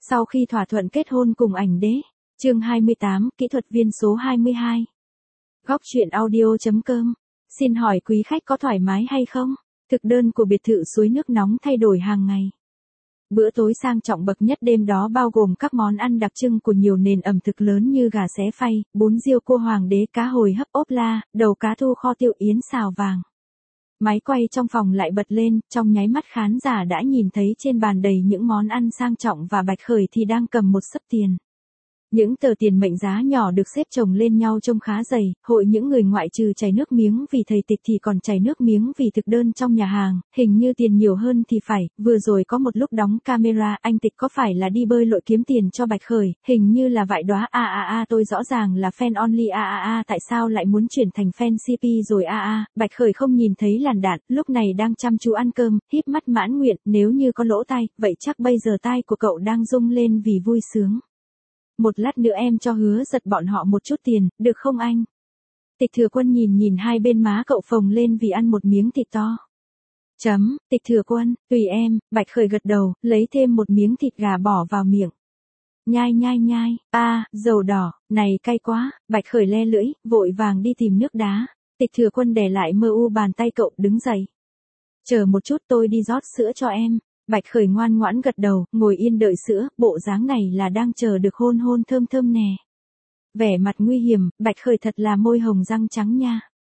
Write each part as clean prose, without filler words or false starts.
Sau khi thỏa thuận kết hôn cùng ảnh đế. Chương 28, kỹ thuật viên số 22. Góc truyện audio.com. Xin hỏi quý khách có thoải mái hay không? Thực đơn của biệt thự suối nước nóng thay đổi hàng ngày. Bữa tối sang trọng bậc nhất đêm đó bao gồm các món ăn đặc trưng của nhiều nền ẩm thực lớn như gà xé phay, bún riêu cua hoàng đế, cá hồi hấp ốp la, đầu cá thu kho tiêu yến xào vàng. Máy quay trong phòng lại bật lên, trong nháy mắt khán giả đã nhìn thấy trên bàn đầy những món ăn sang trọng và Bạch Khởi thì đang cầm một xấp tiền. Những tờ tiền mệnh giá nhỏ được xếp chồng lên nhau trông khá dày, hội những người ngoại trừ chảy nước miếng vì thầy Tịch thì còn chảy nước miếng vì thực đơn trong nhà hàng, hình như tiền nhiều hơn thì phải, vừa rồi có một lúc đóng camera, anh Tịch có phải là đi bơi lội kiếm tiền cho Bạch Khởi, hình như là vậy đó, tôi rõ ràng là fan only tại sao lại muốn chuyển thành fan CP rồi Bạch Khởi không nhìn thấy làn đạn, lúc này đang chăm chú ăn cơm, híp mắt mãn nguyện, nếu như có lỗ tai, vậy chắc bây giờ tai của cậu đang rung lên vì vui sướng. Một lát nữa em cho Hứa Giật bọn họ một chút tiền, được không anh? Tịch Thừa Quân nhìn hai bên má cậu phồng lên vì ăn một miếng thịt to. Tịch Thừa Quân, tùy em, Bạch Khởi gật đầu, lấy thêm một miếng thịt gà bỏ vào miệng. Nhai, dầu đỏ, này cay quá, Bạch Khởi le lưỡi, vội vàng đi tìm nước đá. Tịch Thừa Quân đè lại bàn tay cậu, đứng dậy. Chờ một chút tôi đi rót sữa cho em. Bạch Khởi ngoan ngoãn gật đầu, ngồi yên đợi sữa, bộ dáng này là đang chờ được hôn thơm thơm nè. Vẻ mặt nguy hiểm, Bạch Khởi thật là môi hồng răng trắng nha.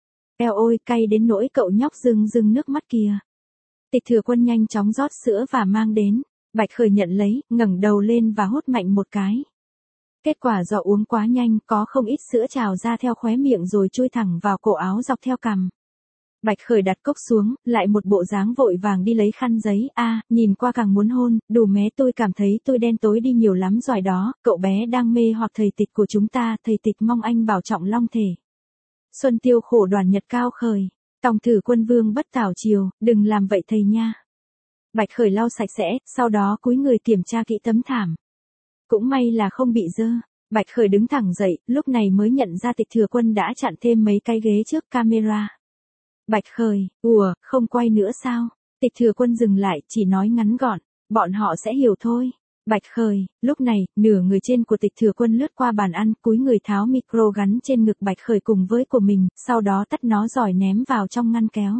Eo ôi, cay đến nỗi cậu nhóc rưng nước mắt kìa. Tịch Thừa Quân nhanh chóng rót sữa và mang đến. Bạch Khởi nhận lấy, ngẩng đầu lên và hút mạnh một cái. Kết quả do uống quá nhanh, có không ít sữa trào ra theo khóe miệng rồi chui thẳng vào cổ áo dọc theo cằm. Bạch Khởi đặt cốc xuống, lại một bộ dáng vội vàng đi lấy khăn giấy, nhìn qua càng muốn hôn, đủ mé tôi cảm thấy tôi đen tối đi nhiều lắm rồi đó, cậu bé đang mê hoặc thầy Tịch của chúng ta, thầy Tịch mong anh bảo trọng long thể. Xuân tiêu khổ đoàn nhật cao khởi, tòng thử quân vương bất tảo chiều, đừng làm vậy thầy nha. Bạch Khởi lau sạch sẽ, sau đó cúi người kiểm tra kỹ tấm thảm. Cũng may là không bị dơ. Bạch Khởi đứng thẳng dậy, lúc này mới nhận ra Tịch Thừa Quân đã chặn thêm mấy cái ghế trước camera. Bạch Khởi, không quay nữa sao? Tịch Thừa Quân dừng lại, chỉ nói ngắn gọn, bọn họ sẽ hiểu thôi. Bạch Khởi, lúc này, nửa người trên của Tịch Thừa Quân lướt qua bàn ăn, cúi người tháo micro gắn trên ngực Bạch Khởi cùng với của mình, sau đó tắt nó rồi ném vào trong ngăn kéo.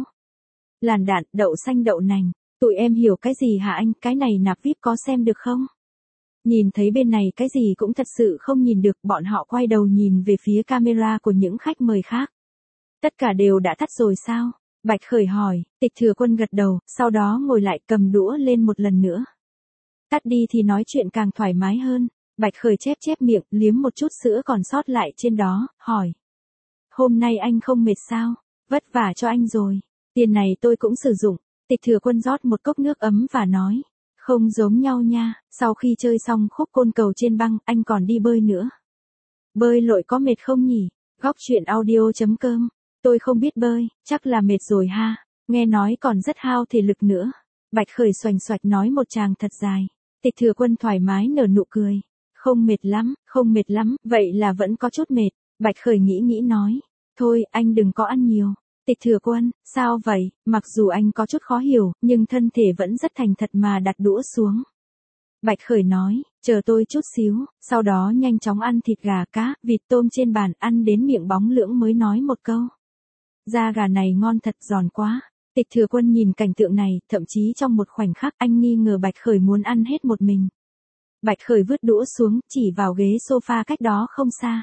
Làn đạn, đậu xanh đậu nành, tụi em hiểu cái gì hả anh, cái này nạp VIP có xem được không? Nhìn thấy bên này cái gì cũng thật sự không nhìn được, bọn họ quay đầu nhìn về phía camera của những khách mời khác. Tất cả đều đã tắt rồi sao? Bạch Khởi hỏi, Tịch Thừa Quân gật đầu, sau đó ngồi lại cầm đũa lên một lần nữa. Tắt đi thì nói chuyện càng thoải mái hơn. Bạch Khởi chép miệng, liếm một chút sữa còn sót lại trên đó, hỏi. Hôm nay anh không mệt sao? Vất vả cho anh rồi. Tiền này tôi cũng sử dụng. Tịch Thừa Quân rót một cốc nước ấm và nói. Không giống nhau nha, sau khi chơi xong khúc côn cầu trên băng, anh còn đi bơi nữa. Bơi lội có mệt không nhỉ? Góc truyện audio.com. Tôi không biết bơi, chắc là mệt rồi ha, nghe nói còn rất hao thể lực nữa. Bạch Khởi xoành xoạch nói một tràng thật dài. Tịch Thừa Quân thoải mái nở nụ cười. Không mệt lắm, vậy là vẫn có chút mệt. Bạch Khởi nghĩ nói. Thôi, anh đừng có ăn nhiều. Tịch Thừa Quân, sao vậy, mặc dù anh có chút khó hiểu, nhưng thân thể vẫn rất thành thật mà đặt đũa xuống. Bạch Khởi nói, chờ tôi chút xíu, sau đó nhanh chóng ăn thịt gà cá, vịt tôm trên bàn, ăn đến miệng bóng lưỡng mới nói một câu. Da gà này ngon thật, giòn quá. Tịch Thừa Quân nhìn cảnh tượng này, thậm chí trong một khoảnh khắc anh nghi ngờ Bạch Khởi muốn ăn hết một mình. Bạch Khởi vứt đũa xuống, chỉ vào ghế sofa cách đó không xa.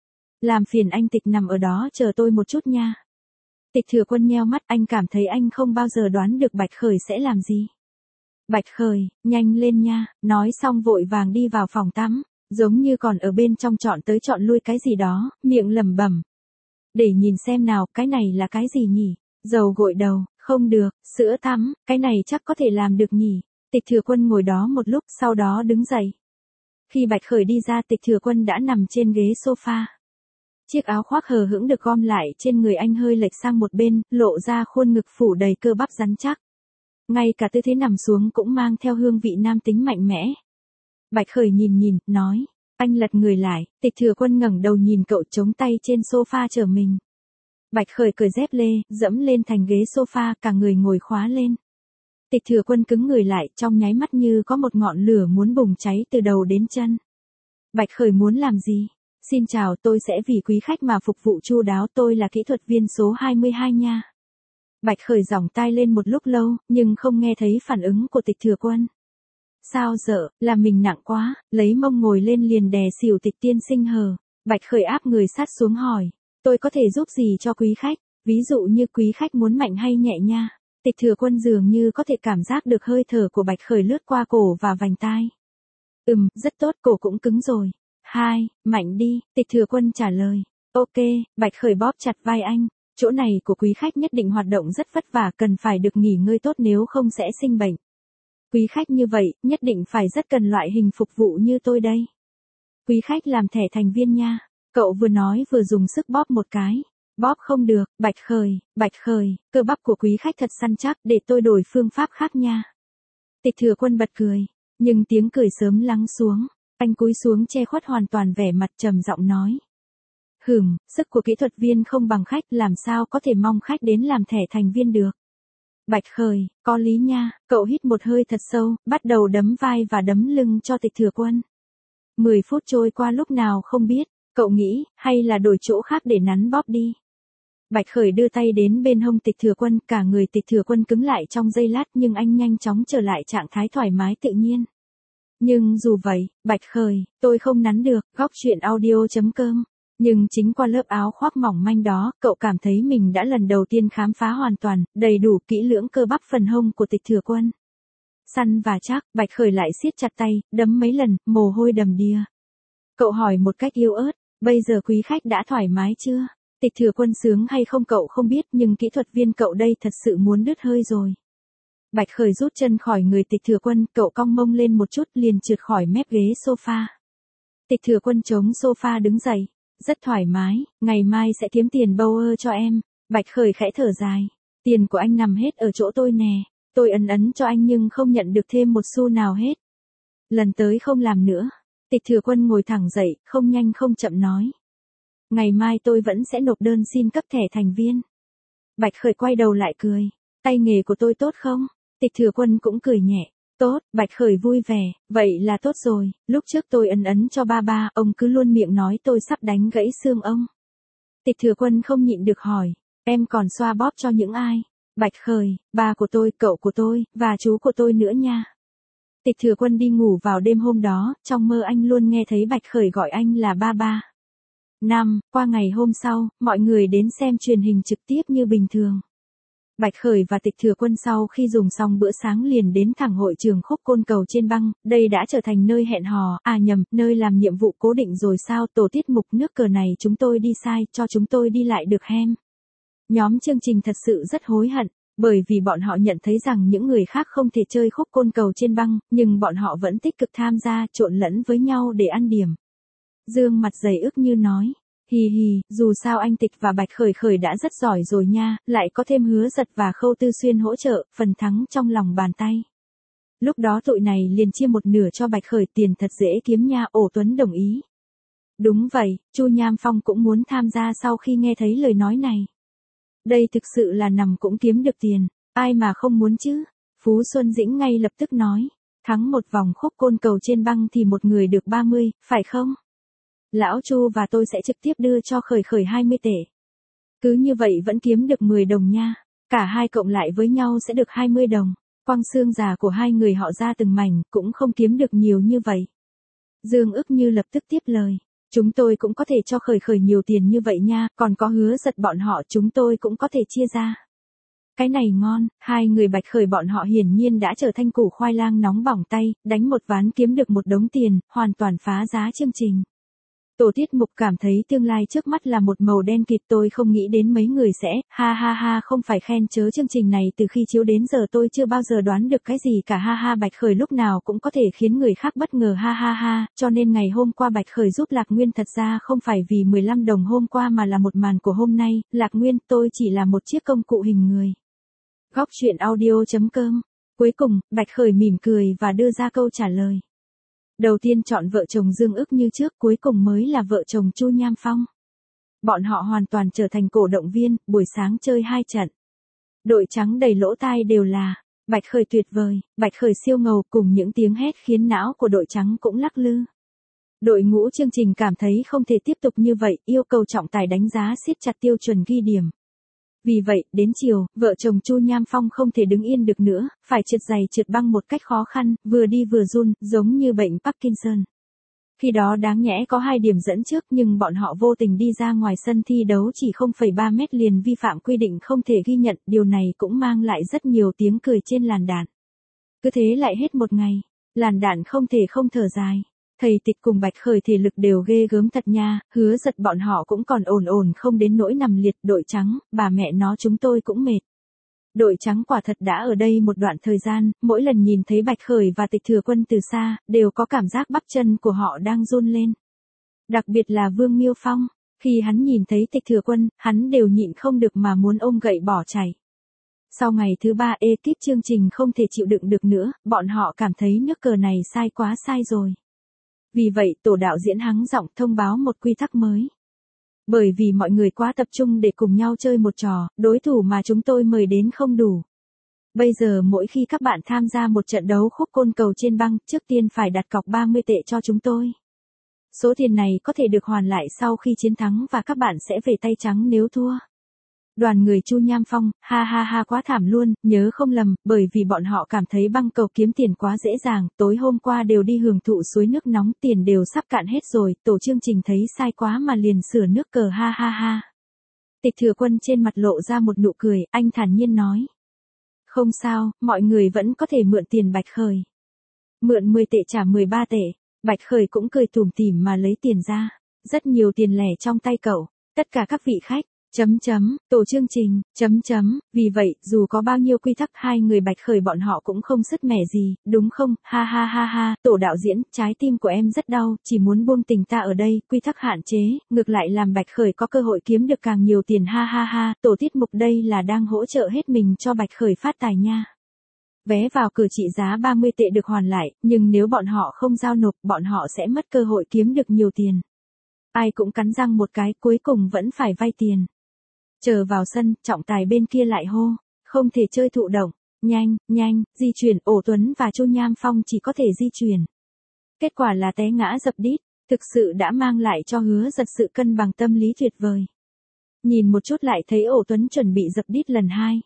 Làm phiền anh Tịch nằm ở đó chờ tôi một chút nha. Tịch Thừa Quân nheo mắt, anh cảm thấy anh không bao giờ đoán được Bạch Khởi sẽ làm gì. Bạch Khởi, nhanh lên nha, nói xong vội vàng đi vào phòng tắm, giống như còn ở bên trong chọn tới chọn lui cái gì đó, miệng lẩm bẩm. Để nhìn xem nào, cái này là cái gì nhỉ? Dầu gội đầu, không được, sữa tắm, cái này chắc có thể làm được nhỉ? Tịch Thừa Quân ngồi đó một lúc, sau đó đứng dậy. Khi Bạch Khởi đi ra, Tịch Thừa Quân đã nằm trên ghế sofa. Chiếc áo khoác hờ hững được gom lại trên người anh hơi lệch sang một bên, lộ ra khuôn ngực phủ đầy cơ bắp rắn chắc. Ngay cả tư thế nằm xuống cũng mang theo hương vị nam tính mạnh mẽ. Bạch Khởi nhìn, nói. Anh lật người lại, Tịch Thừa Quân ngẩng đầu nhìn cậu chống tay trên sofa chờ mình. Bạch Khởi cởi dép lê, dẫm lên thành ghế sofa, cả người ngồi khóa lên. Tịch Thừa Quân cứng người lại, trong nháy mắt như có một ngọn lửa muốn bùng cháy từ đầu đến chân. Bạch Khởi muốn làm gì? Xin chào, tôi sẽ vì quý khách mà phục vụ chu đáo, tôi là kỹ thuật viên số 22 nha. Bạch Khởi giỏng tai lên một lúc lâu, nhưng không nghe thấy phản ứng của Tịch Thừa Quân. Sao dợ, làm mình nặng quá, lấy mông ngồi lên liền đè xỉu Tịch tiên sinh hờ. Bạch Khởi áp người sát xuống hỏi, tôi có thể giúp gì cho quý khách, ví dụ như quý khách muốn mạnh hay nhẹ nha. Tịch Thừa Quân dường như có thể cảm giác được hơi thở của Bạch Khởi lướt qua cổ và vành tai. Rất tốt, cổ cũng cứng rồi. Mạnh đi, Tịch Thừa Quân trả lời. Ok, Bạch Khởi bóp chặt vai anh, chỗ này của quý khách nhất định hoạt động rất vất vả, cần phải được nghỉ ngơi tốt nếu không sẽ sinh bệnh. Quý khách như vậy, nhất định phải rất cần loại hình phục vụ như tôi đây. Quý khách làm thẻ thành viên nha. Cậu vừa nói vừa dùng sức bóp một cái. Bóp không được, Bạch Khởi, cơ bắp của quý khách thật săn chắc, để tôi đổi phương pháp khác nha. Tịch Thừa Quân bật cười, nhưng tiếng cười sớm lắng xuống. Anh cúi xuống che khuất hoàn toàn vẻ mặt, trầm giọng nói. Sức của kỹ thuật viên không bằng khách, làm sao có thể mong khách đến làm thẻ thành viên được. Bạch Khởi, có lý nha. Cậu hít một hơi thật sâu, bắt đầu đấm vai và đấm lưng cho Tịch Thừa Quân. 10 phút trôi qua lúc nào không biết, cậu nghĩ, hay là đổi chỗ khác để nắn bóp đi. Bạch Khởi đưa tay đến bên hông Tịch Thừa Quân, cả người Tịch Thừa Quân cứng lại trong giây lát, nhưng anh nhanh chóng trở lại trạng thái thoải mái tự nhiên. Nhưng dù vậy, Bạch Khởi, tôi không nắn được. Góc truyện audio.com. Nhưng chính qua lớp áo khoác mỏng manh đó, cậu cảm thấy mình đã lần đầu tiên khám phá hoàn toàn, đầy đủ kỹ lưỡng cơ bắp phần hông của Tịch Thừa Quân. Săn và chắc, Bạch Khởi lại siết chặt tay, đấm mấy lần, mồ hôi đầm đìa. Cậu hỏi một cách yếu ớt, bây giờ quý khách đã thoải mái chưa? Tịch Thừa Quân sướng hay không cậu không biết, nhưng kỹ thuật viên cậu đây thật sự muốn đứt hơi rồi. Bạch Khởi rút chân khỏi người Tịch Thừa Quân, cậu cong mông lên một chút liền trượt khỏi mép ghế sofa. Tịch Thừa Quân chống sofa đứng dậy, rất thoải mái, ngày mai sẽ kiếm tiền Bauer cho em. Bạch Khởi khẽ thở dài, tiền của anh nằm hết ở chỗ tôi nè, tôi ấn cho anh nhưng không nhận được thêm một xu nào hết. Lần tới không làm nữa. Tịch Thừa Quân ngồi thẳng dậy, không nhanh không chậm nói. Ngày mai tôi vẫn sẽ nộp đơn xin cấp thẻ thành viên. Bạch Khởi quay đầu lại cười, tay nghề của tôi tốt không? Tịch Thừa Quân cũng cười nhẹ. Tốt, Bạch Khởi vui vẻ, vậy là tốt rồi, lúc trước tôi ấn cho ba, ông cứ luôn miệng nói tôi sắp đánh gãy xương ông. Tịch Thừa Quân không nhịn được hỏi, em còn xoa bóp cho những ai? Bạch Khởi, ba của tôi, cậu của tôi, và chú của tôi nữa nha. Tịch Thừa Quân đi ngủ vào đêm hôm đó, trong mơ anh luôn nghe thấy Bạch Khởi gọi anh là ba. Qua ngày hôm sau, mọi người đến xem truyền hình trực tiếp như bình thường. Bạch Khởi và Tịch Thừa Quân sau khi dùng xong bữa sáng liền đến thẳng hội trường Khúc Côn Cầu trên băng, đây đã trở thành nơi hẹn hò, nơi làm nhiệm vụ cố định rồi sao, tổ tiết mục nước cờ này chúng tôi đi sai, cho chúng tôi đi lại được hem. Nhóm chương trình thật sự rất hối hận, bởi vì bọn họ nhận thấy rằng những người khác không thể chơi Khúc Côn Cầu trên băng, nhưng bọn họ vẫn tích cực tham gia, trộn lẫn với nhau để ăn điểm. Dương mặt dày ức như nói. Hì, dù sao anh Tịch và Bạch Khởi đã rất giỏi rồi nha, lại có thêm Hứa Giật và Khâu Tư Xuyên hỗ trợ, phần thắng trong lòng bàn tay. Lúc đó tụi này liền chia một nửa cho Bạch Khởi, tiền thật dễ kiếm nha. Ổ Tuấn đồng ý. Đúng vậy, Chu Nham Phong cũng muốn tham gia sau khi nghe thấy lời nói này. Đây thực sự là nằm cũng kiếm được tiền, ai mà không muốn chứ. Phú Xuân Dĩnh ngay lập tức nói, thắng một vòng Khúc Côn Cầu trên băng thì một người được 30, phải không? Lão Chu và tôi sẽ trực tiếp đưa cho Khởi 20 tệ. Cứ như vậy vẫn kiếm được 10 đồng nha. Cả hai cộng lại với nhau sẽ được 20 đồng. Quăng xương già của hai người họ ra từng mảnh, cũng không kiếm được nhiều như vậy. Dương ức như lập tức tiếp lời. Chúng tôi cũng có thể cho Khởi nhiều tiền như vậy nha, còn có Hứa Giật bọn họ chúng tôi cũng có thể chia ra. Cái này ngon, hai người Bạch Khởi bọn họ hiển nhiên đã trở thành củ khoai lang nóng bỏng tay, đánh một ván kiếm được một đống tiền, hoàn toàn phá giá chương trình. Tổ tiết mục cảm thấy tương lai trước mắt là một màu đen kịt, tôi không nghĩ đến mấy người sẽ, ha, không phải khen chớ chương trình này từ khi chiếu đến giờ tôi chưa bao giờ đoán được cái gì cả ha, Bạch Khởi lúc nào cũng có thể khiến người khác bất ngờ ha, cho nên ngày hôm qua Bạch Khởi giúp Lạc Nguyên thật ra không phải vì 15 đồng hôm qua mà là một màn của hôm nay, Lạc Nguyên tôi chỉ là một chiếc công cụ hình người. Góc truyện audio.com. Cuối cùng, Bạch Khởi mỉm cười và đưa ra câu trả lời. Đầu tiên chọn vợ chồng Dương ức như trước, cuối cùng mới là vợ chồng Chu Nham Phong. Bọn họ hoàn toàn trở thành cổ động viên, buổi sáng chơi 2 trận. Đội trắng đầy lỗ tai đều là, Bạch Khởi tuyệt vời, Bạch Khởi siêu ngầu, cùng những tiếng hét khiến não của đội trắng cũng lắc lư. Đội ngũ chương trình cảm thấy không thể tiếp tục như vậy, yêu cầu trọng tài đánh giá siết chặt tiêu chuẩn ghi điểm. Vì vậy, đến chiều, vợ chồng Chu Nham Phong không thể đứng yên được nữa, phải trượt giày trượt băng một cách khó khăn, vừa đi vừa run, giống như bệnh Parkinson. Khi đó đáng nhẽ có 2 điểm dẫn trước nhưng bọn họ vô tình đi ra ngoài sân thi đấu chỉ 0,3 mét liền vi phạm quy định không thể ghi nhận, điều này cũng mang lại rất nhiều tiếng cười trên làn đạn. Cứ thế lại hết một ngày, làn đạn không thể không thở dài. Thầy Tịch cùng Bạch Khởi thể lực đều ghê gớm thật nha, Hứa Giật bọn họ cũng còn ổn không đến nỗi nằm liệt. Đội trắng, bà mẹ nó chúng tôi cũng mệt. Đội trắng quả thật đã ở đây một đoạn thời gian, mỗi lần nhìn thấy Bạch Khởi và Tịch Thừa Quân từ xa, đều có cảm giác bắp chân của họ đang run lên. Đặc biệt là Vương Miêu Phong, khi hắn nhìn thấy Tịch Thừa Quân, hắn đều nhịn không được mà muốn ôm gậy bỏ chạy. Sau ngày thứ 3 ekip chương trình không thể chịu đựng được nữa, bọn họ cảm thấy nước cờ này sai quá sai rồi. Vì vậy tổ đạo diễn hắng giọng thông báo một quy tắc mới. Bởi vì mọi người quá tập trung để cùng nhau chơi một trò, đối thủ mà chúng tôi mời đến không đủ. Bây giờ mỗi khi các bạn tham gia một trận đấu khúc côn cầu trên băng, trước tiên phải đặt cọc 30 tệ cho chúng tôi. Số tiền này có thể được hoàn lại sau khi chiến thắng và các bạn sẽ về tay trắng nếu thua. Đoàn người Chu Nham Phong, ha ha ha quá thảm luôn, nhớ không lầm, bởi vì bọn họ cảm thấy băng cầu kiếm tiền quá dễ dàng, tối hôm qua đều đi hưởng thụ suối nước nóng, tiền đều sắp cạn hết rồi, tổ chương trình thấy sai quá mà liền sửa nước cờ ha ha ha. Tịch Thừa Quân trên mặt lộ ra một nụ cười, anh thản nhiên nói. Không sao, mọi người vẫn có thể mượn tiền Bạch Khởi. Mượn 10 tệ trả 13 tệ, Bạch Khởi cũng cười tủm tỉm mà lấy tiền ra, rất nhiều tiền lẻ trong tay cậu, tất cả các vị khách. Tổ chương trình, vì vậy, dù có bao nhiêu quy tắc 2 người Bạch Khởi bọn họ cũng không sứt mẻ gì, đúng không, ha ha ha ha, tổ đạo diễn, trái tim của em rất đau, chỉ muốn buông tình ta ở đây, quy tắc hạn chế, ngược lại làm Bạch Khởi có cơ hội kiếm được càng nhiều tiền ha ha ha, tổ tiết mục đây là đang hỗ trợ hết mình cho Bạch Khởi phát tài nha. Vé vào cửa trị giá 30 tệ được hoàn lại, nhưng nếu bọn họ không giao nộp, bọn họ sẽ mất cơ hội kiếm được nhiều tiền. Ai cũng cắn răng một cái, cuối cùng vẫn phải vay tiền. Chờ vào sân, trọng tài bên kia lại hô, không thể chơi thụ động, nhanh, di chuyển, Ổ Tuấn và Chu Nham Phong chỉ có thể di chuyển. Kết quả là té ngã dập đít, thực sự đã mang lại cho Hứa Giật sự cân bằng tâm lý tuyệt vời. Nhìn một chút lại thấy Ổ Tuấn chuẩn bị dập đít lần 2.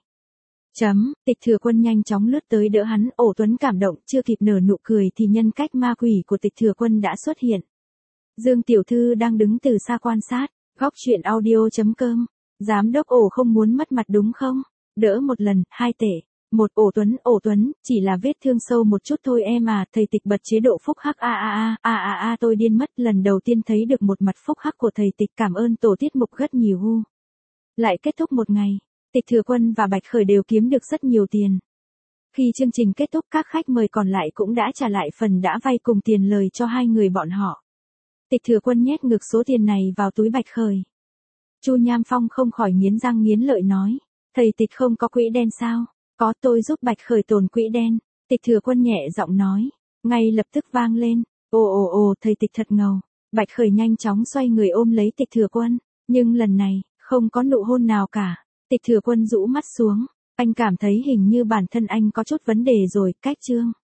Tịch Thừa Quân nhanh chóng lướt tới đỡ hắn, Ổ Tuấn cảm động, chưa kịp nở nụ cười thì nhân cách ma quỷ của Tịch Thừa Quân đã xuất hiện. Dương tiểu thư đang đứng từ xa quan sát, góc truyện audio.com. Giám đốc Ổ không muốn mất mặt đúng không? Đỡ một lần, 2 tệ. Ổ Tuấn, chỉ là vết thương sâu một chút thôi em à, thầy Tịch bật chế độ phúc hắc tôi điên mất, lần đầu tiên thấy được một mặt phúc hắc của thầy Tịch, cảm ơn tổ tiết mục rất nhiều hu. Lại kết thúc một ngày, Tịch Thừa Quân và Bạch Khởi đều kiếm được rất nhiều tiền. Khi chương trình kết thúc các khách mời còn lại cũng đã trả lại phần đã vay cùng tiền lời cho 2 người bọn họ. Tịch Thừa Quân nhét ngược số tiền này vào túi Bạch Khởi. Chu Nham Phong không khỏi nghiến răng nghiến lợi nói, thầy Tịch không có quỹ đen sao? Có, tôi giúp Bạch Khởi tồn quỹ đen. Tịch Thừa Quân nhẹ giọng nói, ngay lập tức vang lên, ồ, thầy Tịch thật ngầu. Bạch Khởi nhanh chóng xoay người ôm lấy Tịch Thừa Quân, nhưng lần này, không có nụ hôn nào cả. Tịch Thừa Quân rũ mắt xuống, anh cảm thấy hình như bản thân anh có chút vấn đề rồi, cách chương.